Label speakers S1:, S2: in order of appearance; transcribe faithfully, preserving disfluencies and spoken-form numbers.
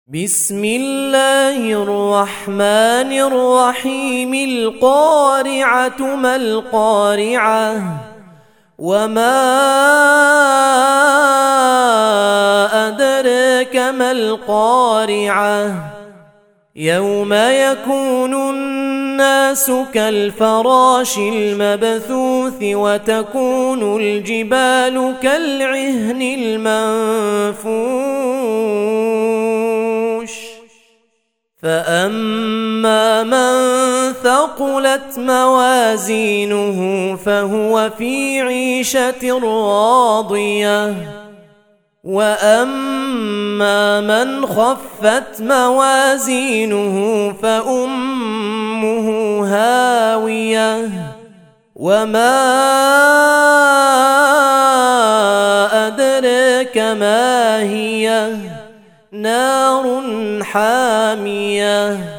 S1: بسم الله الرحمن الرحيم. القارعة ما القارعة وما أدراك ما القارعة يوم يكون الناس كالفراش المبثوث وتكون الجبال كالعهن المنفوش فأما من ثقلت موازينه فهو في عيشة راضية وأما من خفت موازينه فأمه هاوية وما أدراك ما هي نار حامية.